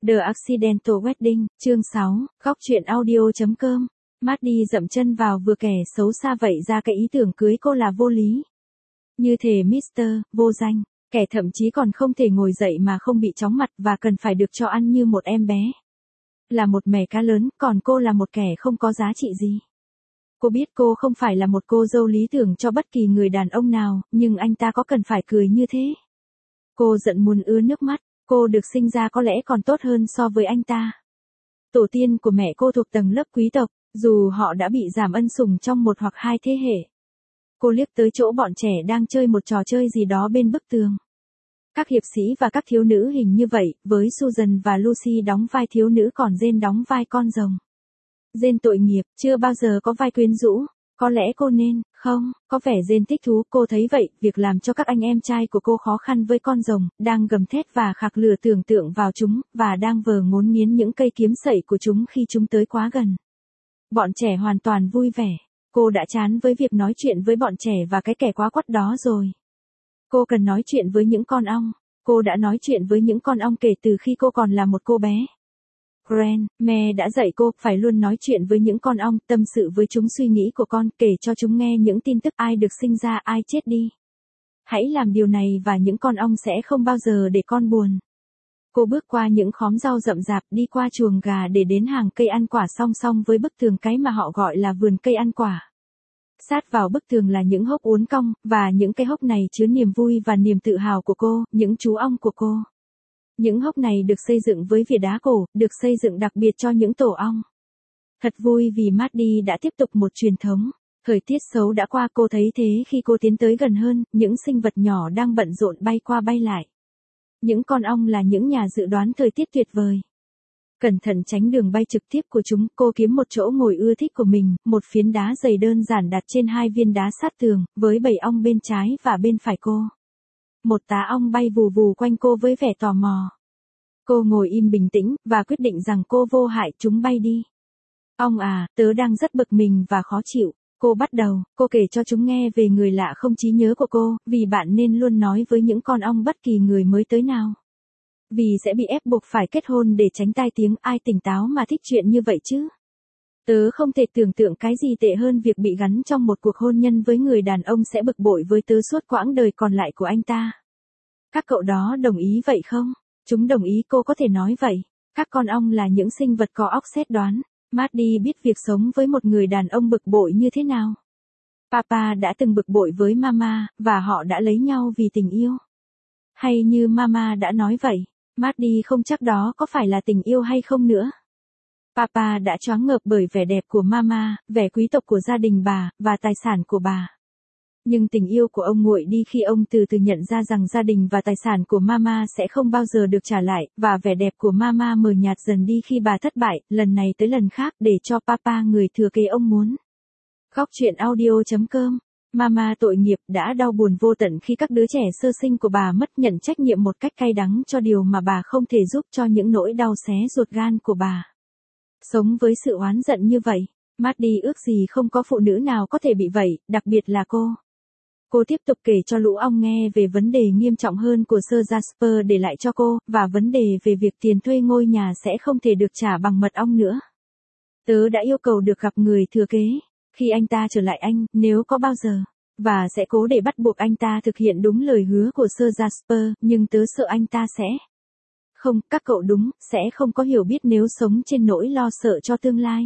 The Accidental Wedding, chương 6, góc truyện audio.com. Maddie dậm chân vào vừa kẻ xấu xa vậy ra cái ý tưởng cưới cô là vô lý. Như thể Mr. vô danh, kẻ thậm chí còn không thể ngồi dậy mà không bị chóng mặt và cần phải được cho ăn như một em bé. Là một mẻ cá lớn, còn cô là một kẻ không có giá trị gì. Cô biết cô không phải là một cô dâu lý tưởng cho bất kỳ người đàn ông nào, nhưng anh ta có cần phải cười như thế? Cô giận muốn ứa nước mắt. Cô được sinh ra có lẽ còn tốt hơn so với anh ta. Tổ tiên của mẹ cô thuộc tầng lớp quý tộc, dù họ đã bị giảm ân sủng trong một hoặc hai thế hệ. Cô liếc tới chỗ bọn trẻ đang chơi một trò chơi gì đó bên bức tường. Các hiệp sĩ và các thiếu nữ hình như vậy, với Susan và Lucy đóng vai thiếu nữ còn Jane đóng vai con rồng. Jane tội nghiệp, chưa bao giờ có vai quyến rũ. Có lẽ cô nên, không, có vẻ Jane thích thú, cô thấy vậy, việc làm cho các anh em trai của cô khó khăn với con rồng, đang gầm thét và khạc lửa tưởng tượng vào chúng, và đang vờ ngốn nghiến những cây kiếm sẩy của chúng khi chúng tới quá gần. Bọn trẻ hoàn toàn vui vẻ, cô đã chán với việc nói chuyện với bọn trẻ và cái kẻ quá quắt đó rồi. Cô cần nói chuyện với những con ong, cô đã nói chuyện với những con ong kể từ khi cô còn là một cô bé. Grandma đã dạy cô phải luôn nói chuyện với những con ong, tâm sự với chúng suy nghĩ của con, kể cho chúng nghe những tin tức ai được sinh ra, ai chết đi. Hãy làm điều này và những con ong sẽ không bao giờ để con buồn. Cô bước qua những khóm rau rậm rạp, đi qua chuồng gà để đến hàng cây ăn quả song song với bức tường cái mà họ gọi là vườn cây ăn quả. Sát vào bức tường là những hốc uốn cong, và những cái hốc này chứa niềm vui và niềm tự hào của cô, những chú ong của cô. Những hốc này được xây dựng với vỉa đá cổ, được xây dựng đặc biệt cho những tổ ong. Thật vui vì Maddie đã tiếp tục một truyền thống. Thời tiết xấu đã qua, cô thấy thế khi cô tiến tới gần hơn, những sinh vật nhỏ đang bận rộn bay qua bay lại. Những con ong là những nhà dự đoán thời tiết tuyệt vời. Cẩn thận tránh đường bay trực tiếp của chúng, cô kiếm một chỗ ngồi ưa thích của mình, một phiến đá dày đơn giản đặt trên hai viên đá sát tường, với bầy ong bên trái và bên phải cô. Một tá ong bay vù vù quanh cô với vẻ tò mò. Cô ngồi im bình tĩnh, và quyết định rằng cô vô hại, chúng bay đi. Ong à, tớ đang rất bực mình và khó chịu. Cô bắt đầu, cô kể cho chúng nghe về người lạ không trí nhớ của cô, vì bạn nên luôn nói với những con ong bất kỳ người mới tới nào. Vì sẽ bị ép buộc phải kết hôn để tránh tai tiếng, ai tỉnh táo mà thích chuyện như vậy chứ? Tớ không thể tưởng tượng cái gì tệ hơn việc bị gắn trong một cuộc hôn nhân với người đàn ông sẽ bực bội với tớ suốt quãng đời còn lại của anh ta. Các cậu đó đồng ý vậy không? Chúng đồng ý, cô có thể nói vậy. Các con ong là những sinh vật có óc xét đoán. Maddie biết việc sống với một người đàn ông bực bội như thế nào. Papa đã từng bực bội với Mama, và họ đã lấy nhau vì tình yêu. Hay như Mama đã nói vậy, Maddie không chắc đó có phải là tình yêu hay không nữa. Papa đã choáng ngợp bởi vẻ đẹp của Mama, vẻ quý tộc của gia đình bà, và tài sản của bà. Nhưng tình yêu của ông nguội đi khi ông từ từ nhận ra rằng gia đình và tài sản của Mama sẽ không bao giờ được trả lại, và vẻ đẹp của Mama mờ nhạt dần đi khi bà thất bại, lần này tới lần khác, để cho Papa người thừa kế ông muốn. Góc truyện audio.com. Mama tội nghiệp đã đau buồn vô tận khi các đứa trẻ sơ sinh của bà mất, nhận trách nhiệm một cách cay đắng cho điều mà bà không thể giúp, cho những nỗi đau xé ruột gan của bà. Sống với sự oán giận như vậy, Maddie ước gì không có phụ nữ nào có thể bị vậy, đặc biệt là cô. Cô tiếp tục kể cho lũ ong nghe về vấn đề nghiêm trọng hơn của Sir Jasper để lại cho cô, và vấn đề về việc tiền thuê ngôi nhà sẽ không thể được trả bằng mật ong nữa. Tớ đã yêu cầu được gặp người thừa kế, khi anh ta trở lại Anh, nếu có bao giờ, và sẽ cố để bắt buộc anh ta thực hiện đúng lời hứa của Sir Jasper, nhưng tớ sợ anh ta sẽ. Không, các cậu đúng, sẽ không có hiểu biết nếu sống trên nỗi lo sợ cho tương lai.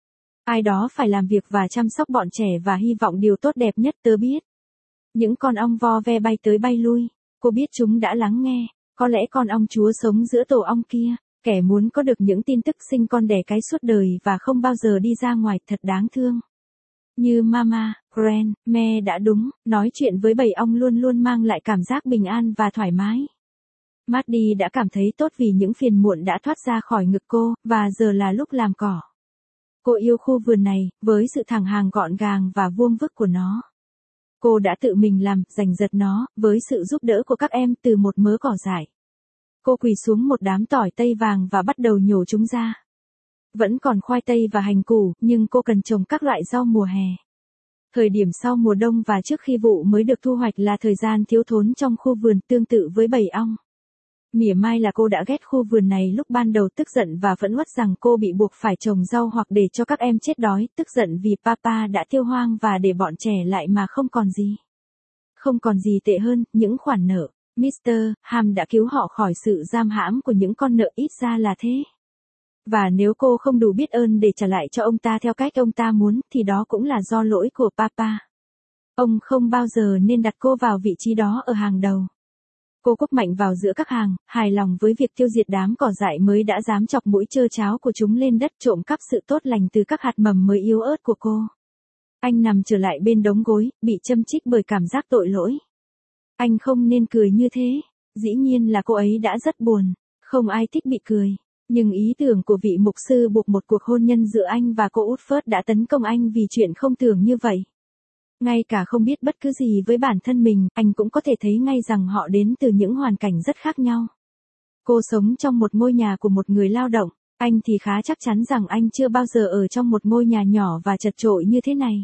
Ai đó phải làm việc và chăm sóc bọn trẻ và hy vọng điều tốt đẹp nhất, tớ biết. Những con ong vo ve bay tới bay lui, cô biết chúng đã lắng nghe, có lẽ con ong chúa sống giữa tổ ong kia, kẻ muốn có được những tin tức sinh con đẻ cái suốt đời và không bao giờ đi ra ngoài, thật đáng thương. Như Mama, Grandma đã đúng, nói chuyện với bầy ong luôn luôn mang lại cảm giác bình an và thoải mái. Maddie đã cảm thấy tốt vì những phiền muộn đã thoát ra khỏi ngực cô, và giờ là lúc làm cỏ. Cô yêu khu vườn này, với sự thẳng hàng gọn gàng và vuông vức của nó. Cô đã tự mình làm, giành giật nó, với sự giúp đỡ của các em từ một mớ cỏ dại. Cô quỳ xuống một đám tỏi tây vàng và bắt đầu nhổ chúng ra. Vẫn còn khoai tây và hành củ, nhưng cô cần trồng các loại rau mùa hè. Thời điểm sau mùa đông và trước khi vụ mới được thu hoạch là thời gian thiếu thốn trong khu vườn, tương tự với bầy ong. Mỉa mai là cô đã ghét khu vườn này lúc ban đầu, tức giận và phẫn uất rằng cô bị buộc phải trồng rau hoặc để cho các em chết đói, tức giận vì papa đã tiêu hoang và để bọn trẻ lại mà không còn gì. Không còn gì tệ hơn, những khoản nợ. Mr. Ham đã cứu họ khỏi sự giam hãm của những con nợ, ít ra là thế. Và nếu cô không đủ biết ơn để trả lại cho ông ta theo cách ông ta muốn, thì đó cũng là do lỗi của papa. Ông không bao giờ nên đặt cô vào vị trí đó ở hàng đầu. Cô cúp mạnh vào giữa các hàng, hài lòng với việc tiêu diệt đám cỏ dại mới đã dám chọc mũi trơ cháo của chúng lên đất, trộm cắp sự tốt lành từ các hạt mầm mới yếu ớt của cô. Anh nằm trở lại bên đống gối, bị châm chích bởi cảm giác tội lỗi. Anh không nên cười như thế. Dĩ nhiên là cô ấy đã rất buồn. Không ai thích bị cười. Nhưng ý tưởng của vị mục sư buộc một cuộc hôn nhân giữa anh và cô Woodford đã tấn công anh vì chuyện không tưởng như vậy. Ngay cả không biết bất cứ gì với bản thân mình, anh cũng có thể thấy ngay rằng họ đến từ những hoàn cảnh rất khác nhau. Cô sống trong một ngôi nhà của một người lao động, anh thì khá chắc chắn rằng anh chưa bao giờ ở trong một ngôi nhà nhỏ và chật chội như thế này.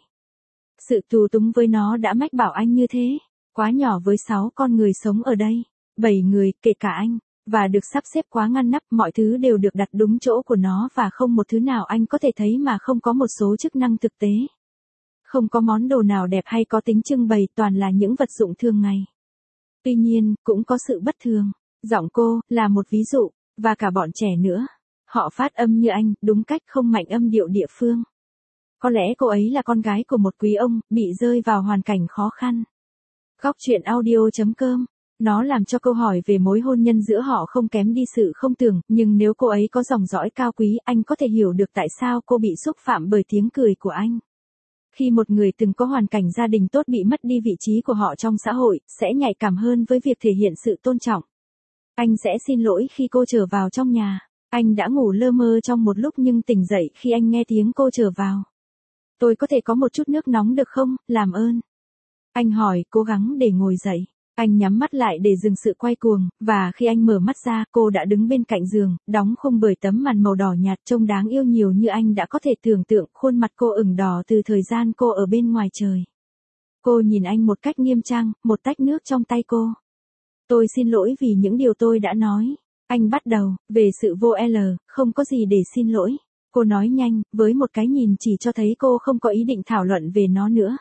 Sự tù túng với nó đã mách bảo anh như thế, quá nhỏ với 6 con người sống ở đây, 7 người, kể cả anh, và được sắp xếp quá ngăn nắp, mọi thứ đều được đặt đúng chỗ của nó và không một thứ nào anh có thể thấy mà không có một số chức năng thực tế. Không có món đồ nào đẹp hay có tính trưng bày, toàn là những vật dụng thường ngày. Tuy nhiên, cũng có sự bất thường. Giọng cô, là một ví dụ, và cả bọn trẻ nữa. Họ phát âm như anh, đúng cách, không mạnh âm điệu địa phương. Có lẽ cô ấy là con gái của một quý ông, bị rơi vào hoàn cảnh khó khăn. Góc truyện audio.com. Nó làm cho câu hỏi về mối hôn nhân giữa họ không kém đi sự không tưởng, nhưng nếu cô ấy có dòng dõi cao quý, anh có thể hiểu được tại sao cô bị xúc phạm bởi tiếng cười của anh. Khi một người từng có hoàn cảnh gia đình tốt bị mất đi vị trí của họ trong xã hội, sẽ nhạy cảm hơn với việc thể hiện sự tôn trọng. Anh sẽ xin lỗi khi cô trở vào trong nhà. Anh đã ngủ lơ mơ trong một lúc nhưng tỉnh dậy khi anh nghe tiếng cô trở vào. Tôi có thể có một chút nước nóng được không, làm ơn? Anh hỏi, cố gắng để ngồi dậy. Anh nhắm mắt lại để dừng sự quay cuồng, và khi anh mở mắt ra, cô đã đứng bên cạnh giường, đóng khung bởi tấm màn màu đỏ nhạt, trông đáng yêu nhiều như anh đã có thể tưởng tượng, khuôn mặt cô ửng đỏ từ thời gian cô ở bên ngoài trời. Cô nhìn anh một cách nghiêm trang, một tách nước trong tay cô. Tôi xin lỗi vì những điều tôi đã nói. Anh bắt đầu, về sự vô L, không có gì để xin lỗi. Cô nói nhanh, với một cái nhìn chỉ cho thấy cô không có ý định thảo luận về nó nữa.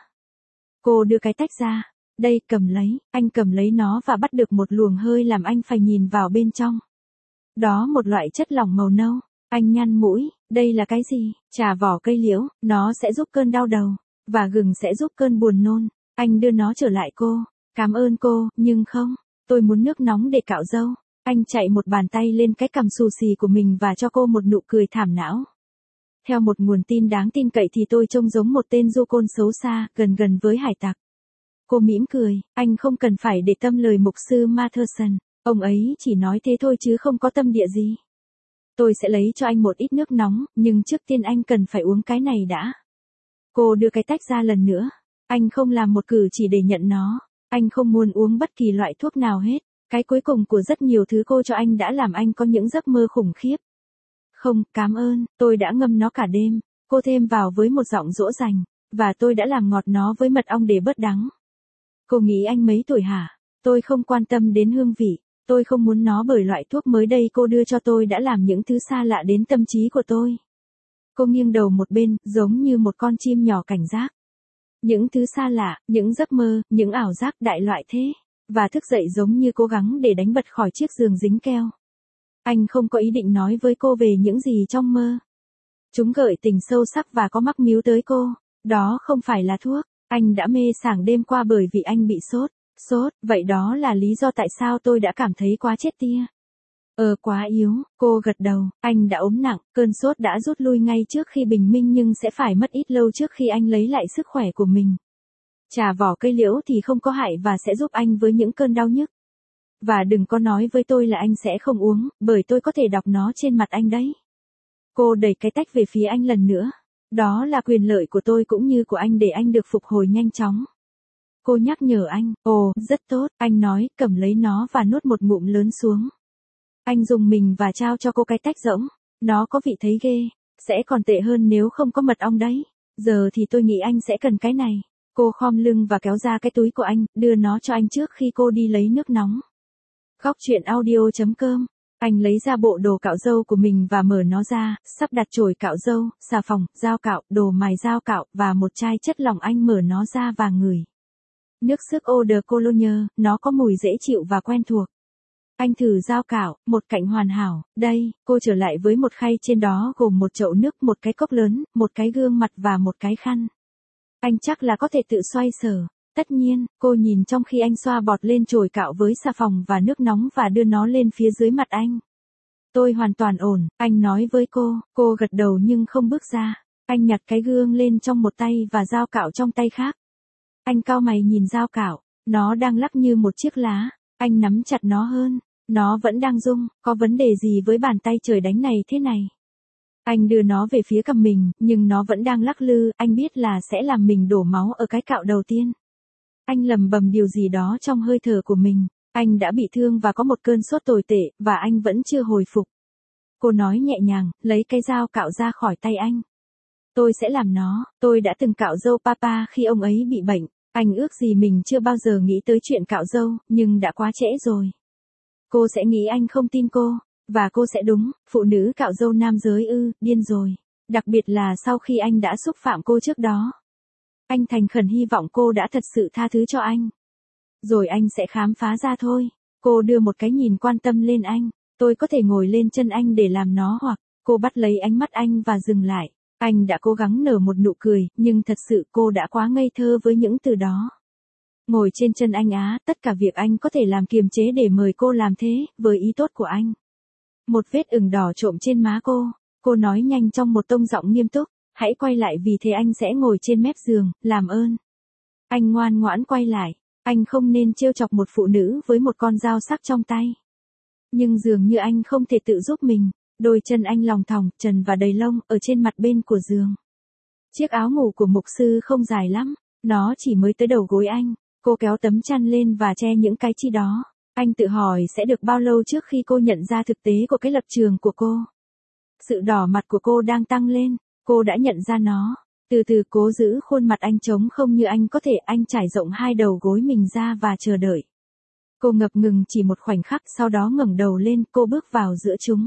Cô đưa cái tách ra. Đây, cầm lấy. Anh cầm lấy nó và bắt được một luồng hơi làm anh phải nhìn vào bên trong. Đó một loại chất lỏng màu nâu. Anh nhăn mũi. Đây là cái gì? Trà vỏ cây liễu, nó sẽ giúp cơn đau đầu. Và gừng sẽ giúp cơn buồn nôn. Anh đưa nó trở lại cô. Cảm ơn cô, nhưng không. Tôi muốn nước nóng để cạo râu. Anh chạy một bàn tay lên cái cằm xù xì của mình và cho cô một nụ cười thảm não. Theo một nguồn tin đáng tin cậy thì tôi trông giống một tên du côn xấu xa, gần với hải tặc. Cô mỉm cười, anh không cần phải để tâm lời mục sư Matherson, ông ấy chỉ nói thế thôi chứ không có tâm địa gì. Tôi sẽ lấy cho anh một ít nước nóng, nhưng trước tiên anh cần phải uống cái này đã. Cô đưa cái tách ra lần nữa. Anh không làm một cử chỉ để nhận nó. Anh không muốn uống bất kỳ loại thuốc nào hết. Cái cuối cùng của rất nhiều thứ cô cho anh đã làm anh có những giấc mơ khủng khiếp. Không, cảm ơn, tôi đã ngâm nó cả đêm. Cô thêm vào với một giọng dỗ dành. Và tôi đã làm ngọt nó với mật ong để bớt đắng. Cô nghĩ anh mấy tuổi hả? Tôi không quan tâm đến hương vị. Tôi không muốn nó bởi loại thuốc mới đây cô đưa cho tôi đã làm những thứ xa lạ đến tâm trí của tôi. Cô nghiêng đầu một bên, giống như một con chim nhỏ cảnh giác. Những thứ xa lạ, những giấc mơ, những ảo giác đại loại thế. Và thức dậy giống như cố gắng để đánh bật khỏi chiếc giường dính keo. Anh không có ý định nói với cô về những gì trong mơ. Chúng gợi tình sâu sắc và có mắc míu tới cô. Đó không phải là thuốc. Anh đã mê sảng đêm qua bởi vì anh bị sốt. Sốt, vậy đó là lý do tại sao tôi đã cảm thấy quá chết tia. Quá yếu, cô gật đầu, anh đã ốm nặng, cơn sốt đã rút lui ngay trước khi bình minh nhưng sẽ phải mất ít lâu trước khi anh lấy lại sức khỏe của mình. Trà vỏ cây liễu thì không có hại và sẽ giúp anh với những cơn đau nhức. Và đừng có nói với tôi là anh sẽ không uống, bởi tôi có thể đọc nó trên mặt anh đấy. Cô đẩy cái tách về phía anh lần nữa. Đó là quyền lợi của tôi cũng như của anh để anh được phục hồi nhanh chóng. Cô nhắc nhở anh, rất tốt, anh nói, cầm lấy nó và nuốt một ngụm lớn xuống. Anh dùng mình và trao cho cô cái tách rỗng. Nó có vị thấy ghê, sẽ còn tệ hơn nếu không có mật ong đấy. Giờ thì tôi nghĩ anh sẽ cần cái này. Cô khom lưng và kéo ra cái túi của anh, đưa nó cho anh trước khi cô đi lấy nước nóng. Góc chuyện audio.com. Anh lấy ra bộ đồ cạo râu của mình và mở nó ra, sắp đặt chổi cạo râu, xà phòng, dao cạo, đồ mài dao cạo và một chai chất lỏng. Anh mở nó ra và ngửi. Nước sức Eau de Cologne, nó có mùi dễ chịu và quen thuộc. Anh thử dao cạo, một cạnh hoàn hảo. Đây, cô trở lại với một khay trên đó gồm một chậu nước, một cái cốc lớn, một cái gương mặt và một cái khăn. Anh chắc là có thể tự xoay sở. Tất nhiên, cô nhìn trong khi anh xoa bọt lên chổi cạo với xà phòng và nước nóng và đưa nó lên phía dưới mặt anh. Tôi hoàn toàn ổn, anh nói với cô gật đầu nhưng không bước ra. Anh nhặt cái gương lên trong một tay và dao cạo trong tay khác. Anh cau mày nhìn dao cạo, nó đang lắc như một chiếc lá, anh nắm chặt nó hơn, nó vẫn đang rung, có vấn đề gì với bàn tay trời đánh này thế này? Anh đưa nó về phía cầm mình, nhưng nó vẫn đang lắc lư, anh biết là sẽ làm mình đổ máu ở cái cạo đầu tiên. Anh lầm bầm điều gì đó trong hơi thở của mình, anh đã bị thương và có một cơn sốt tồi tệ, và anh vẫn chưa hồi phục. Cô nói nhẹ nhàng, lấy cái dao cạo ra khỏi tay anh. Tôi sẽ làm nó, tôi đã từng cạo râu papa khi ông ấy bị bệnh, anh ước gì mình chưa bao giờ nghĩ tới chuyện cạo râu, nhưng đã quá trễ rồi. Cô sẽ nghĩ anh không tin cô, và cô sẽ đúng, phụ nữ cạo râu nam giới điên rồi, đặc biệt là sau khi anh đã xúc phạm cô trước đó. Anh thành khẩn hy vọng cô đã thật sự tha thứ cho anh. Rồi anh sẽ khám phá ra thôi. Cô đưa một cái nhìn quan tâm lên anh. Tôi có thể ngồi lên chân anh để làm nó hoặc, cô bắt lấy ánh mắt anh và dừng lại. Anh đã cố gắng nở một nụ cười, nhưng thật sự cô đã quá ngây thơ với những từ đó. Ngồi trên chân anh á, tất cả việc anh có thể làm kiềm chế để mời cô làm thế, với ý tốt của anh. Một vết ửng đỏ trộm trên má cô nói nhanh trong một tông giọng nghiêm túc. Hãy quay lại vì thế anh sẽ ngồi trên mép giường, làm ơn. Anh ngoan ngoãn quay lại, anh không nên trêu chọc một phụ nữ với một con dao sắc trong tay. Nhưng dường như anh không thể tự giúp mình, đôi chân anh lòng thòng, trần và đầy lông, ở trên mặt bên của giường. Chiếc áo ngủ của mục sư không dài lắm, nó chỉ mới tới đầu gối anh, cô kéo tấm chăn lên và che những cái chi đó. Anh tự hỏi sẽ được bao lâu trước khi cô nhận ra thực tế của cái lập trường của cô. Sự đỏ mặt của cô đang tăng lên. Cô đã nhận ra nó, từ từ cố giữ khuôn mặt anh trống không như anh có thể, anh trải rộng hai đầu gối mình ra và chờ đợi. Cô ngập ngừng chỉ một khoảnh khắc, sau đó ngẩng đầu lên, cô bước vào giữa chúng.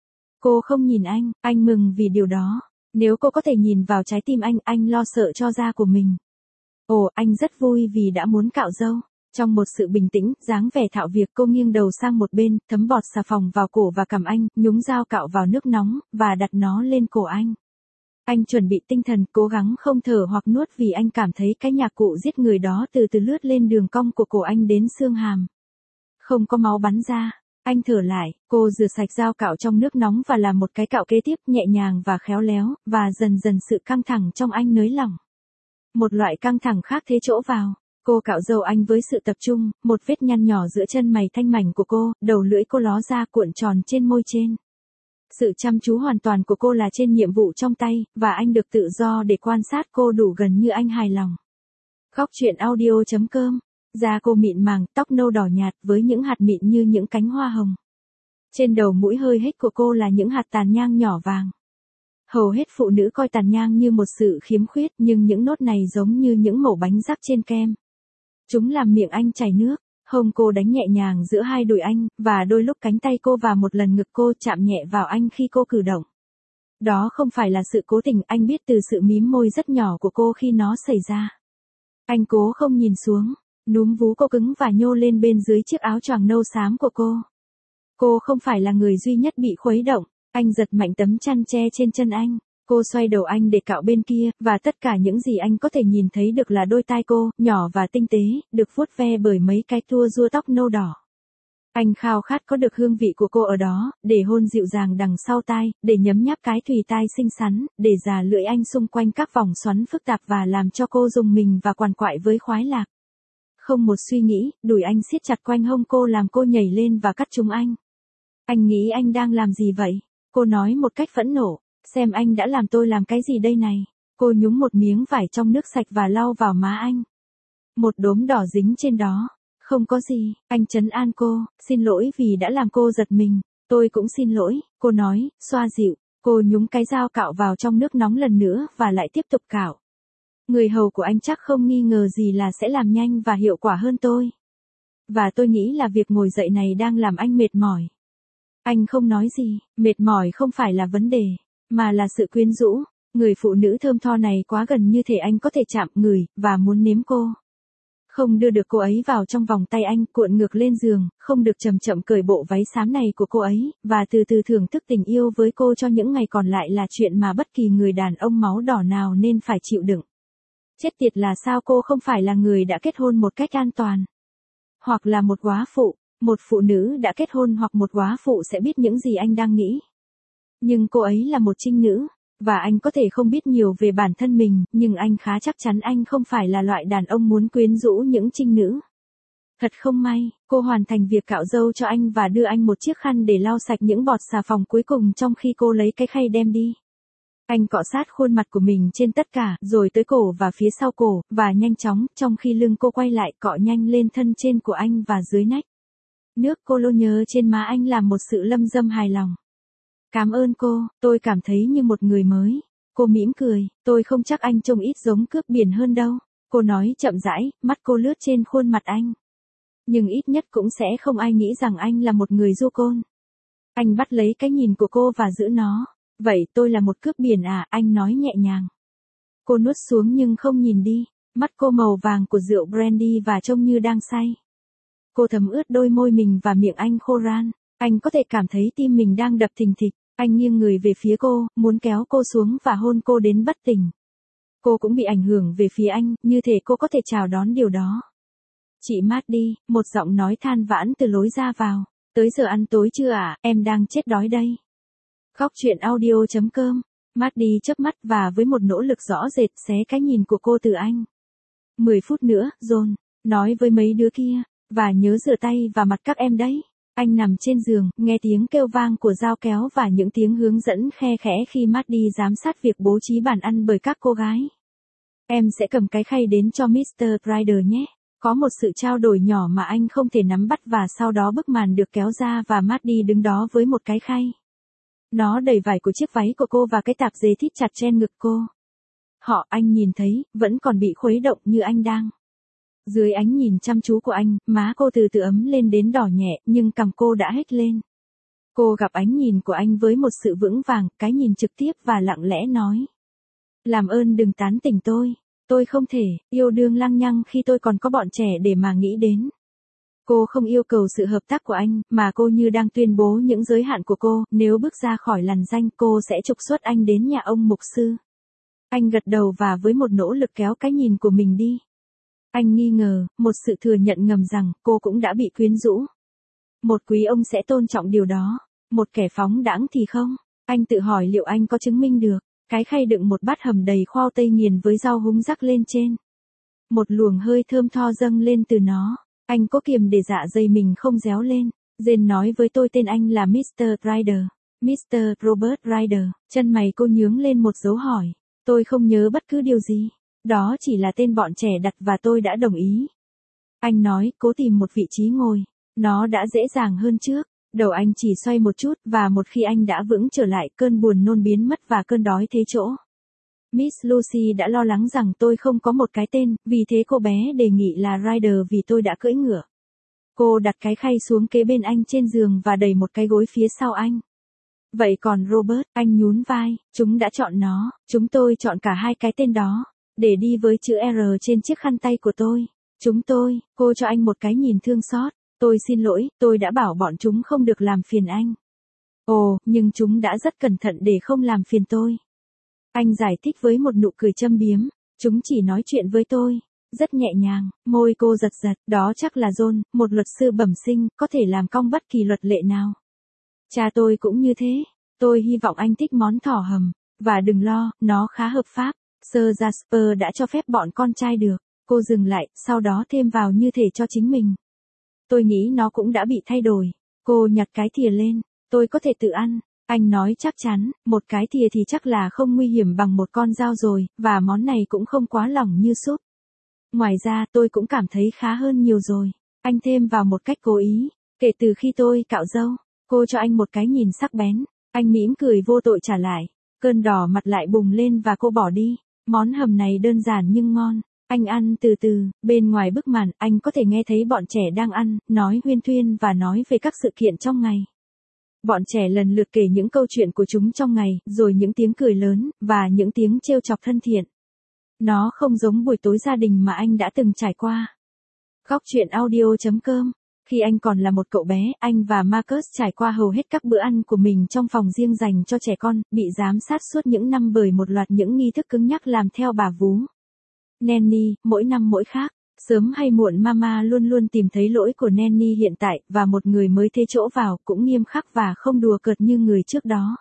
Cô không nhìn anh mừng vì điều đó. Nếu cô có thể nhìn vào trái tim anh lo sợ cho da của mình. Ồ, anh rất vui vì đã muốn cạo râu. Trong một sự bình tĩnh, dáng vẻ thạo việc, cô nghiêng đầu sang một bên, thấm bọt xà phòng vào cổ và cằm anh, nhúng dao cạo vào nước nóng, và đặt nó lên cổ anh. Anh chuẩn bị tinh thần, cố gắng không thở hoặc nuốt vì anh cảm thấy cái nhạc cụ giết người đó từ từ lướt lên đường cong của cổ anh đến xương hàm. Không có máu bắn ra, anh thở lại, cô rửa sạch dao cạo trong nước nóng và làm một cái cạo kế tiếp nhẹ nhàng và khéo léo, và dần dần sự căng thẳng trong anh nới lỏng. Một loại căng thẳng khác thế chỗ vào. Cô cạo râu anh với sự tập trung, một vết nhăn nhỏ giữa chân mày thanh mảnh của cô, đầu lưỡi cô ló ra cuộn tròn trên môi trên. Sự chăm chú hoàn toàn của cô là trên nhiệm vụ trong tay, và anh được tự do để quan sát cô đủ gần như anh hài lòng. Góc chuyện audio.com. Da cô mịn màng, tóc nâu đỏ nhạt với những hạt mịn như những cánh hoa hồng. Trên đầu mũi hơi hết của cô là những hạt tàn nhang nhỏ vàng. Hầu hết phụ nữ coi tàn nhang như một sự khiếm khuyết, nhưng những nốt này giống như những mẩu bánh rắc trên kem. Chúng làm miệng anh chảy nước. Hông cô đánh nhẹ nhàng giữa hai đùi anh, và đôi lúc cánh tay cô và một lần ngực cô chạm nhẹ vào anh khi cô cử động. Đó không phải là sự cố tình, anh biết từ sự mím môi rất nhỏ của cô khi nó xảy ra. Anh cố không nhìn xuống, núm vú cô cứng và nhô lên bên dưới chiếc áo choàng nâu xám của cô. Cô không phải là người duy nhất bị khuấy động, anh giật mạnh tấm chăn che trên chân anh. Cô xoay đầu anh để cạo bên kia, và tất cả những gì anh có thể nhìn thấy được là đôi tai cô, nhỏ và tinh tế, được vuốt ve bởi mấy cái tua rua tóc nâu đỏ. Anh khao khát có được hương vị của cô ở đó, để hôn dịu dàng đằng sau tai, để nhấm nháp cái thùy tai xinh xắn, để già lưỡi anh xung quanh các vòng xoắn phức tạp và làm cho cô rùng mình và quằn quại với khoái lạc. Không một suy nghĩ, đùi anh siết chặt quanh hông cô làm cô nhảy lên và cắt trúng anh. Anh nghĩ anh đang làm gì vậy? Cô nói một cách phẫn nộ. Xem anh đã làm tôi làm cái gì đây này? Cô nhúng một miếng vải trong nước sạch và lau vào má anh. Một đốm đỏ dính trên đó. Không có gì, anh trấn an cô, xin lỗi vì đã làm cô giật mình. Tôi cũng xin lỗi, cô nói, xoa dịu. Cô nhúng cái dao cạo vào trong nước nóng lần nữa và lại tiếp tục cạo. Người hầu của anh chắc không nghi ngờ gì là sẽ làm nhanh và hiệu quả hơn tôi. và tôi nghĩ là việc ngồi dậy này đang làm anh mệt mỏi. Anh không nói gì, mệt mỏi không phải là vấn đề, mà là sự quyến rũ. Người phụ nữ thơm tho này quá gần như thể anh có thể chạm, ngửi, và muốn nếm cô. Không đưa được cô ấy vào trong vòng tay anh, cuộn ngược lên giường, không được chậm chậm cởi bộ váy xám này của cô ấy, và từ từ thưởng thức tình yêu với cô cho những ngày còn lại là chuyện mà bất kỳ người đàn ông máu đỏ nào nên phải chịu đựng. Chết tiệt là sao cô không phải là người đã kết hôn một cách an toàn. Hoặc là một góa phụ, một phụ nữ đã kết hôn hoặc một góa phụ sẽ biết những gì anh đang nghĩ. Nhưng cô ấy là một trinh nữ. Và anh có thể không biết nhiều về bản thân mình, nhưng anh khá chắc chắn anh không phải là loại đàn ông muốn quyến rũ những trinh nữ. Thật không may, cô hoàn thành việc cạo râu cho anh và đưa anh một chiếc khăn để lau sạch những bọt xà phòng cuối cùng trong khi cô lấy cái khay đem đi. Anh cọ sát khuôn mặt của mình trên tất cả, rồi tới cổ và phía sau cổ, và nhanh chóng, trong khi lưng cô quay lại cọ nhanh lên thân trên của anh và dưới nách. Nước cologne trên má anh làm một sự lâm dâm hài lòng. Cảm ơn cô, tôi cảm thấy như một người mới. Cô mỉm cười, tôi không chắc anh trông ít giống cướp biển hơn đâu. Cô nói chậm rãi, mắt cô lướt trên khuôn mặt anh. Nhưng ít nhất cũng sẽ không ai nghĩ rằng anh là một người du côn. Anh bắt lấy cái nhìn của cô và giữ nó. Vậy tôi là một cướp biển à, anh nói nhẹ nhàng. Cô nuốt xuống nhưng không nhìn đi. Mắt cô màu vàng của rượu brandy và trông như đang say. Cô thấm ướt đôi môi mình và miệng anh khô ran. Anh có thể cảm thấy tim mình đang đập thình thịch. Anh nghiêng người về phía cô, muốn kéo cô xuống và hôn cô đến bất tỉnh. Cô cũng bị ảnh hưởng về phía anh, như thể cô có thể chào đón điều đó. Chị Maddie, một giọng nói than vãn từ lối ra vào. Tới giờ ăn tối chưa ạ, em đang chết đói đây. Góc chuyện audio.com. Maddie chớp mắt và với một nỗ lực rõ rệt xé cái nhìn của cô từ anh. 10 phút nữa, John. Nói với mấy đứa kia. Và nhớ rửa tay và mặt các em đấy. Anh nằm trên giường, nghe tiếng kêu vang của dao kéo và những tiếng hướng dẫn khe khẽ khi Maddie giám sát việc bố trí bàn ăn bởi các cô gái. Em sẽ cầm cái khay đến cho Mr. Ryder nhé. Có một sự trao đổi nhỏ mà anh không thể nắm bắt và sau đó bức màn được kéo ra và Maddie đứng đó với một cái khay. Nó đầy vải của chiếc váy của cô và cái tạp dề thít chặt trên ngực cô. Anh nhìn thấy, vẫn còn bị khuấy động như anh đang. Dưới ánh nhìn chăm chú của anh, má cô từ từ ấm lên đến đỏ nhẹ, nhưng cằm cô đã hết lên. Cô gặp ánh nhìn của anh với một sự vững vàng, cái nhìn trực tiếp và lặng lẽ nói. Làm ơn đừng tán tỉnh tôi không thể, yêu đương lăng nhăng khi tôi còn có bọn trẻ để mà nghĩ đến. Cô không yêu cầu sự hợp tác của anh, mà cô như đang tuyên bố những giới hạn của cô, nếu bước ra khỏi lằn ranh cô sẽ trục xuất anh đến nhà ông mục sư. Anh gật đầu và với một nỗ lực kéo cái nhìn của mình đi. Anh nghi ngờ, một sự thừa nhận ngầm rằng cô cũng đã bị quyến rũ. Một quý ông sẽ tôn trọng điều đó, một kẻ phóng đãng thì không. Anh tự hỏi liệu anh có chứng minh được. Cái khay đựng một bát hầm đầy khoai tây nghiền với rau húng rắc lên trên. Một luồng hơi thơm tho dâng lên từ nó. Anh cố kiềm để dạ dày mình không réo lên. Jane nói với tôi tên anh là Mr. Ryder. Mr. Robert Ryder. Chân mày cô nhướng lên một dấu hỏi. Tôi không nhớ bất cứ điều gì. Đó chỉ là tên bọn trẻ đặt và tôi đã đồng ý. Anh nói, cố tìm một vị trí ngồi. Nó đã dễ dàng hơn trước. Đầu anh chỉ xoay một chút và một khi anh đã vững trở lại, cơn buồn nôn biến mất và cơn đói thế chỗ. Miss Lucy đã lo lắng rằng tôi không có một cái tên, vì thế cô bé đề nghị là Ryder vì tôi đã cưỡi ngựa. Cô đặt cái khay xuống kế bên anh trên giường và đẩy một cái gối phía sau anh. Vậy còn Robert, anh nhún vai, chúng đã chọn nó, chúng tôi chọn cả hai cái tên đó, để đi với chữ R trên chiếc khăn tay của tôi. Cô cho anh một cái nhìn thương xót. Tôi xin lỗi, tôi đã bảo bọn chúng không được làm phiền anh. Ồ, nhưng chúng đã rất cẩn thận để không làm phiền tôi. Anh giải thích với một nụ cười châm biếm. Chúng chỉ nói chuyện với tôi. Rất nhẹ nhàng, môi cô giật giật. Đó chắc là John, một luật sư bẩm sinh, có thể làm cong bất kỳ luật lệ nào. Cha tôi cũng như thế. Tôi hy vọng anh thích món thỏ hầm. Và đừng lo, nó khá hợp pháp. Sir Jasper đã cho phép bọn con trai được. Cô dừng lại, sau đó thêm vào như thể cho chính mình. Tôi nghĩ nó cũng đã bị thay đổi. Cô nhặt cái thìa lên. Tôi có thể tự ăn. Anh nói chắc chắn, một cái thìa thì chắc là không nguy hiểm bằng một con dao rồi, và món này cũng không quá lỏng như súp. Ngoài ra, tôi cũng cảm thấy khá hơn nhiều rồi. Anh thêm vào một cách cố ý. Kể từ khi tôi cạo râu, cô cho anh một cái nhìn sắc bén. Anh mỉm cười vô tội trả lại. Cơn đỏ mặt lại bùng lên và cô bỏ đi. Món hầm này đơn giản nhưng ngon. Anh ăn từ từ, bên ngoài bức màn, anh có thể nghe thấy bọn trẻ đang ăn, nói huyên thuyên và nói về các sự kiện trong ngày. Bọn trẻ lần lượt kể những câu chuyện của chúng trong ngày, rồi những tiếng cười lớn, và những tiếng trêu chọc thân thiện. Nó không giống buổi tối gia đình mà anh đã từng trải qua. Góc truyện audio.com. Khi anh còn là một cậu bé, anh và Marcus trải qua hầu hết các bữa ăn của mình trong phòng riêng dành cho trẻ con, bị giám sát suốt những năm bởi một loạt những nghi thức cứng nhắc làm theo bà vú. Nanny, mỗi năm mỗi khác. Sớm hay muộn Mama luôn luôn tìm thấy lỗi của Nanny hiện tại, và một người mới thế chỗ vào, cũng nghiêm khắc và không đùa cợt như người trước đó.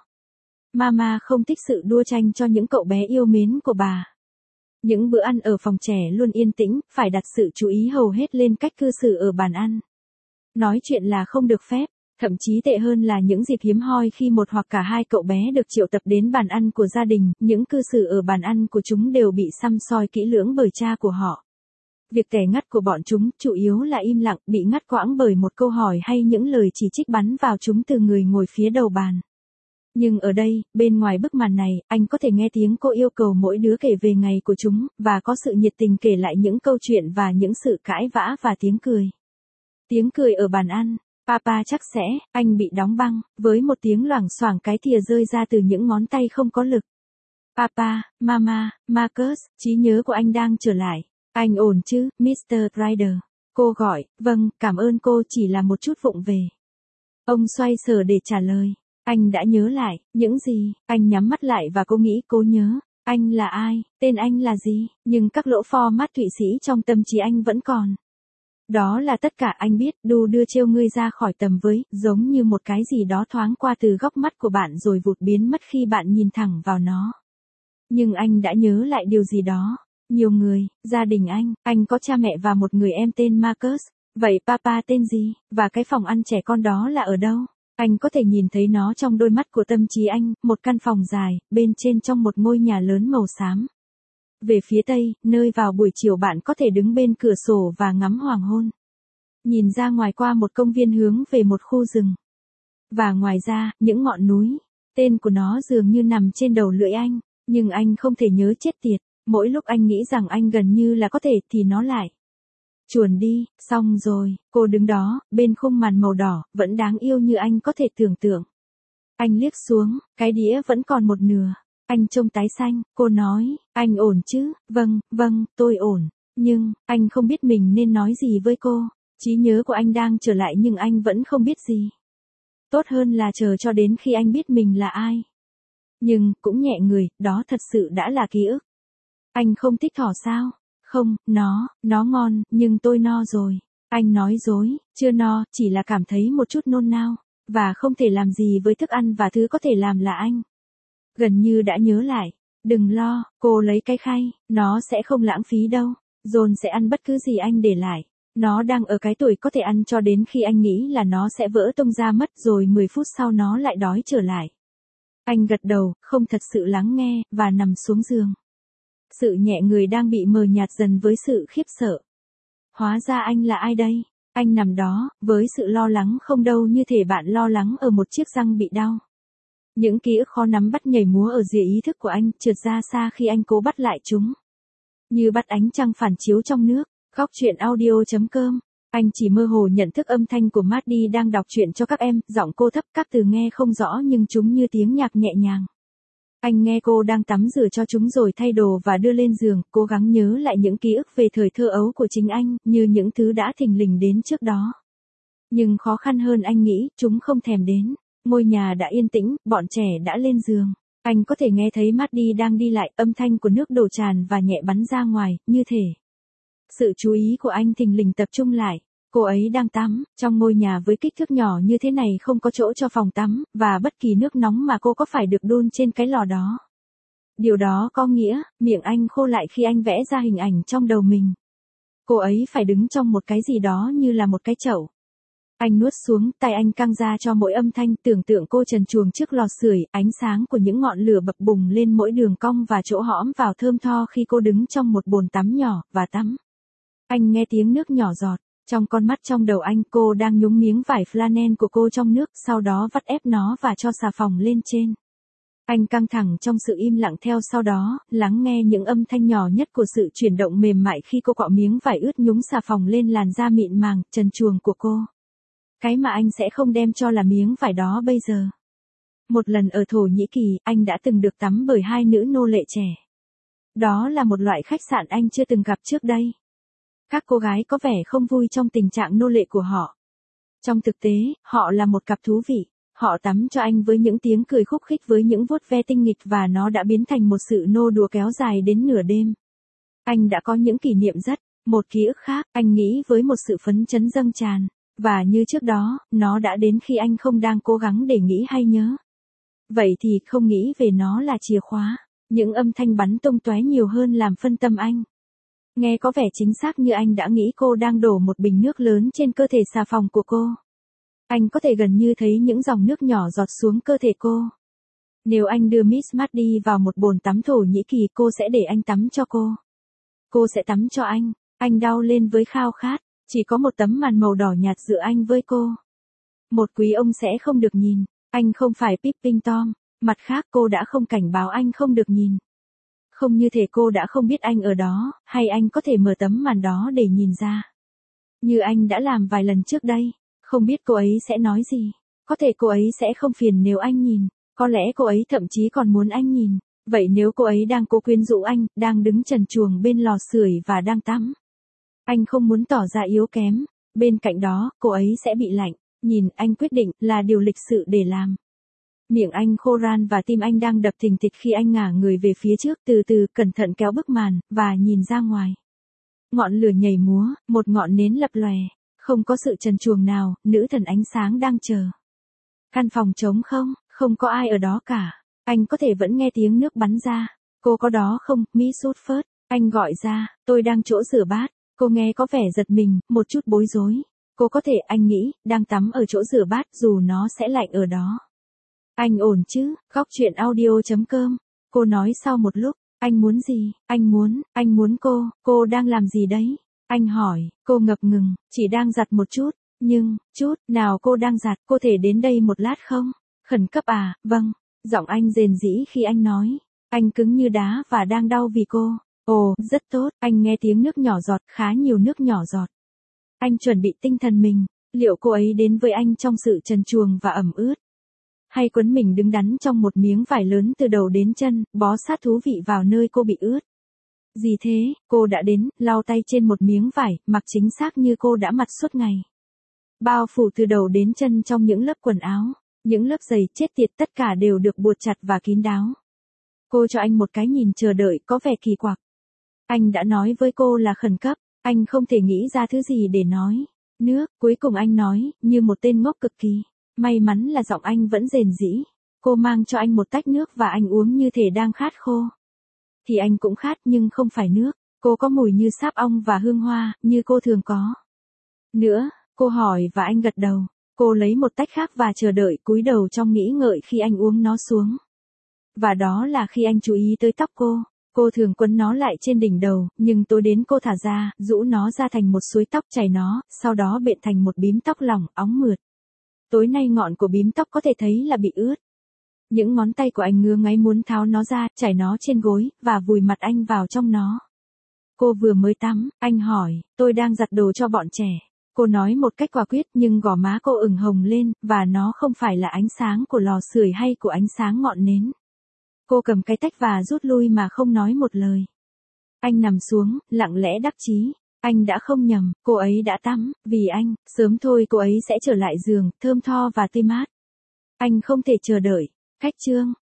Mama không thích sự đua tranh cho những cậu bé yêu mến của bà. Những bữa ăn ở phòng trẻ luôn yên tĩnh, phải đặt sự chú ý hầu hết lên cách cư xử ở bàn ăn. Nói chuyện là không được phép, thậm chí tệ hơn là những dịp hiếm hoi khi một hoặc cả hai cậu bé được triệu tập đến bàn ăn của gia đình, những cư xử ở bàn ăn của chúng đều bị săm soi kỹ lưỡng bởi cha của họ. Việc tẻ ngắt của bọn chúng chủ yếu là im lặng, bị ngắt quãng bởi một câu hỏi hay những lời chỉ trích bắn vào chúng từ người ngồi phía đầu bàn. Nhưng ở đây, bên ngoài bức màn này, anh có thể nghe tiếng cô yêu cầu mỗi đứa kể về ngày của chúng, và có sự nhiệt tình kể lại những câu chuyện và những sự cãi vã và tiếng cười. Tiếng cười ở bàn ăn. Papa chắc sẽ, anh bị đóng băng, với một tiếng loảng xoảng cái thìa rơi ra từ những ngón tay không có lực. Papa, Mama, Marcus, trí nhớ của anh đang trở lại. Anh ổn chứ, Mr. Ryder? Cô gọi, vâng, cảm ơn cô, chỉ là một chút vụng về. Ông xoay sở để trả lời. Anh đã nhớ lại, những gì? Anh nhắm mắt lại và cô nghĩ cô nhớ. Anh là ai? Tên anh là gì? Nhưng các lỗ format Thụy Sĩ trong tâm trí anh vẫn còn. Đó là tất cả anh biết, đu đưa trêu ngươi ra khỏi tầm với, giống như một cái gì đó thoáng qua từ góc mắt của bạn rồi vụt biến mất khi bạn nhìn thẳng vào nó. Nhưng anh đã nhớ lại điều gì đó. Nhiều người, gia đình anh có cha mẹ và một người em tên Marcus. Vậy papa tên gì? Và cái phòng ăn trẻ con đó là ở đâu? Anh có thể nhìn thấy nó trong đôi mắt của tâm trí anh, một căn phòng dài, bên trên trong một ngôi nhà lớn màu xám. Về phía tây, nơi vào buổi chiều bạn có thể đứng bên cửa sổ và ngắm hoàng hôn. Nhìn ra ngoài qua một công viên hướng về một khu rừng. Và ngoài ra, những ngọn núi. Tên của nó dường như nằm trên đầu lưỡi anh, nhưng anh không thể nhớ chết tiệt. Mỗi lúc anh nghĩ rằng anh gần như là có thể thì nó lại chuồn đi. Xong rồi, cô đứng đó, bên khung màn màu đỏ, vẫn đáng yêu như anh có thể tưởng tượng. Anh liếc xuống, cái đĩa vẫn còn một nửa. Anh trông tái xanh, cô nói, anh ổn chứ? Vâng, tôi ổn. Nhưng, anh không biết mình nên nói gì với cô. Trí nhớ của anh đang trở lại nhưng anh vẫn không biết gì. Tốt hơn là chờ cho đến khi anh biết mình là ai. Nhưng, cũng nhẹ người, đó thật sự đã là ký ức. Anh không thích thỏ sao? Không, nó ngon, nhưng tôi no rồi. Anh nói dối, chưa no, chỉ là cảm thấy một chút nôn nao, và không thể làm gì với thức ăn và thứ có thể làm là anh. Gần như đã nhớ lại. Đừng lo, cô lấy cái khay, nó sẽ không lãng phí đâu. John sẽ ăn bất cứ gì anh để lại. Nó đang ở cái tuổi có thể ăn cho đến khi anh nghĩ là nó sẽ vỡ tung ra mất rồi 10 phút sau nó lại đói trở lại. Anh gật đầu, không thật sự lắng nghe, và nằm xuống giường. Sự nhẹ người đang bị mờ nhạt dần với sự khiếp sợ. Hóa ra anh là ai đây? Anh nằm đó, với sự lo lắng không đâu như thể bạn lo lắng ở một chiếc răng bị đau. Những ký ức khó nắm bắt nhảy múa ở rìa ý thức của anh, trượt ra xa khi anh cố bắt lại chúng. Như bắt ánh trăng phản chiếu trong nước. Góc truyện audio.com. Anh chỉ mơ hồ nhận thức âm thanh của Maddie đang đọc truyện cho các em, giọng cô thấp, các từ nghe không rõ nhưng chúng như tiếng nhạc nhẹ nhàng. Anh nghe cô đang tắm rửa cho chúng rồi thay đồ và đưa lên giường, cố gắng nhớ lại những ký ức về thời thơ ấu của chính anh, như những thứ đã thình lình đến trước đó. Nhưng khó khăn hơn anh nghĩ, chúng không thèm đến. Ngôi nhà đã yên tĩnh, bọn trẻ đã lên giường. Anh có thể nghe thấy Maddie đang đi lại, âm thanh của nước đổ tràn và nhẹ bắn ra ngoài, như thể. Sự chú ý của anh thình lình tập trung lại. Cô ấy đang tắm, trong ngôi nhà với kích thước nhỏ như thế này không có chỗ cho phòng tắm, và bất kỳ nước nóng mà cô có phải được đun trên cái lò đó. Điều đó có nghĩa, miệng anh khô lại khi anh vẽ ra hình ảnh trong đầu mình. Cô ấy phải đứng trong một cái gì đó như là một cái chậu. Anh nuốt xuống, tay anh căng ra cho mỗi âm thanh, tưởng tượng cô trần truồng trước lò sưởi, ánh sáng của những ngọn lửa bập bùng lên mỗi đường cong và chỗ hõm vào thơm tho khi cô đứng trong một bồn tắm nhỏ, và tắm. Anh nghe tiếng nước nhỏ giọt. Trong con mắt trong đầu anh, cô đang nhúng miếng vải flannel của cô trong nước, sau đó vắt ép nó và cho xà phòng lên trên. Anh căng thẳng trong sự im lặng theo sau đó, lắng nghe những âm thanh nhỏ nhất của sự chuyển động mềm mại khi cô cọ miếng vải ướt nhúng xà phòng lên làn da mịn màng, trần truồng của cô. Cái mà anh sẽ không đem cho là miếng vải đó bây giờ. Một lần ở Thổ Nhĩ Kỳ, anh đã từng được tắm bởi hai nữ nô lệ trẻ. Đó là một loại khách sạn anh chưa từng gặp trước đây. Các cô gái có vẻ không vui trong tình trạng nô lệ của họ. Trong thực tế, họ là một cặp thú vị. Họ tắm cho anh với những tiếng cười khúc khích với những vuốt ve tinh nghịch và nó đã biến thành một sự nô đùa kéo dài đến nửa đêm. Anh đã có những kỷ niệm một ký ức khác, anh nghĩ với một sự phấn chấn dâng tràn. Và như trước đó, nó đã đến khi anh không đang cố gắng để nghĩ hay nhớ. Vậy thì không nghĩ về nó là chìa khóa. Những âm thanh bắn tung tóe nhiều hơn làm phân tâm anh. Nghe có vẻ chính xác như anh đã nghĩ cô đang đổ một bình nước lớn trên cơ thể xà phòng của cô. Anh có thể gần như thấy những dòng nước nhỏ giọt xuống cơ thể cô. Nếu anh đưa Miss Maddie vào một bồn tắm Thổ Nhĩ Kỳ, cô sẽ để anh tắm cho cô. Cô sẽ tắm cho anh. Anh đau lên với khao khát. Chỉ có một tấm màn màu đỏ nhạt giữa anh với cô. Một quý ông sẽ không được nhìn. Anh không phải Peeping Tom. Mặt khác cô đã không cảnh báo anh không được nhìn. Không như thể cô đã không biết anh ở đó, hay anh có thể mở tấm màn đó để nhìn ra. Như anh đã làm vài lần trước đây. Không biết cô ấy sẽ nói gì. Có thể cô ấy sẽ không phiền nếu anh nhìn. Có lẽ cô ấy thậm chí còn muốn anh nhìn. Vậy nếu cô ấy đang cố quyến rũ anh, đang đứng trần truồng bên lò sưởi và đang tắm. Anh không muốn tỏ ra yếu kém. Bên cạnh đó, cô ấy sẽ bị lạnh. Nhìn anh quyết định là điều lịch sự để làm. Miệng anh khô ran và tim anh đang đập thình thịch khi anh ngả người về phía trước, từ từ cẩn thận kéo bức màn, và nhìn ra ngoài. Ngọn lửa nhảy múa, một ngọn nến lập lòe. Không có sự trần truồng nào, nữ thần ánh sáng đang chờ. Căn phòng trống không, không có ai ở đó cả. Anh có thể vẫn nghe tiếng nước bắn ra. Cô có đó không, Miss Woodford? Anh gọi ra, tôi đang chỗ rửa bát. Cô nghe có vẻ giật mình, một chút bối rối. Cô có thể, anh nghĩ, đang tắm ở chỗ rửa bát dù nó sẽ lạnh ở đó. Anh ổn chứ, góc chuyện audio.com. Cô nói sau một lúc, anh muốn gì, anh muốn cô đang làm gì đấy? Anh hỏi, cô ngập ngừng, chỉ đang giặt một chút, nhưng, nào cô đang giặt, cô thể đến đây một lát không? Khẩn cấp à, vâng. Giọng anh rền rĩ khi anh nói, anh cứng như đá và đang đau vì cô. Ồ, rất tốt, anh nghe tiếng nước nhỏ giọt, khá nhiều nước nhỏ giọt. Anh chuẩn bị tinh thần mình, liệu cô ấy đến với anh trong sự trần truồng và ẩm ướt? Hay quấn mình đứng đắn trong một miếng vải lớn từ đầu đến chân, bó sát thú vị vào nơi cô bị ướt? Gì thế, cô đã đến, lau tay trên một miếng vải, mặc chính xác như cô đã mặc suốt ngày. Bao phủ từ đầu đến chân trong những lớp quần áo, những lớp giày chết tiệt tất cả đều được buộc chặt và kín đáo. Cô cho anh một cái nhìn chờ đợi có vẻ kỳ quặc. Anh đã nói với cô là khẩn cấp, anh không thể nghĩ ra thứ gì để nói. Nước, cuối cùng anh nói, như một tên ngốc cực kỳ. May mắn là giọng anh vẫn rền rĩ. Cô mang cho anh một tách nước và anh uống như thể đang khát khô. Thì anh cũng khát nhưng không phải nước. Cô có mùi như sáp ong và hương hoa, như cô thường có. Nữa, cô hỏi và anh gật đầu. Cô lấy một tách khác và chờ đợi, cúi đầu trong nghĩ ngợi khi anh uống nó xuống. Và đó là khi anh chú ý tới tóc cô. Cô thường quấn nó lại trên đỉnh đầu, nhưng tối đến cô thả ra, rũ nó ra thành một suối tóc chảy nó, sau đó bện thành một bím tóc lỏng, óng mượt. Tối nay ngọn của bím tóc có thể thấy là bị ướt. Những ngón tay của anh ngứa ngáy muốn tháo nó ra, chải nó trên gối, và vùi mặt anh vào trong nó. Cô vừa mới tắm, anh hỏi, tôi đang giặt đồ cho bọn trẻ. Cô nói một cách quả quyết nhưng gò má cô ửng hồng lên, và nó không phải là ánh sáng của lò sưởi hay của ánh sáng ngọn nến. Cô cầm cái tách và rút lui mà không nói một lời. Anh nằm xuống, lặng lẽ đắc chí. Anh đã không nhầm, cô ấy đã tắm, vì anh, sớm thôi cô ấy sẽ trở lại giường, thơm tho và tươi mát. Anh không thể chờ đợi. Cách chương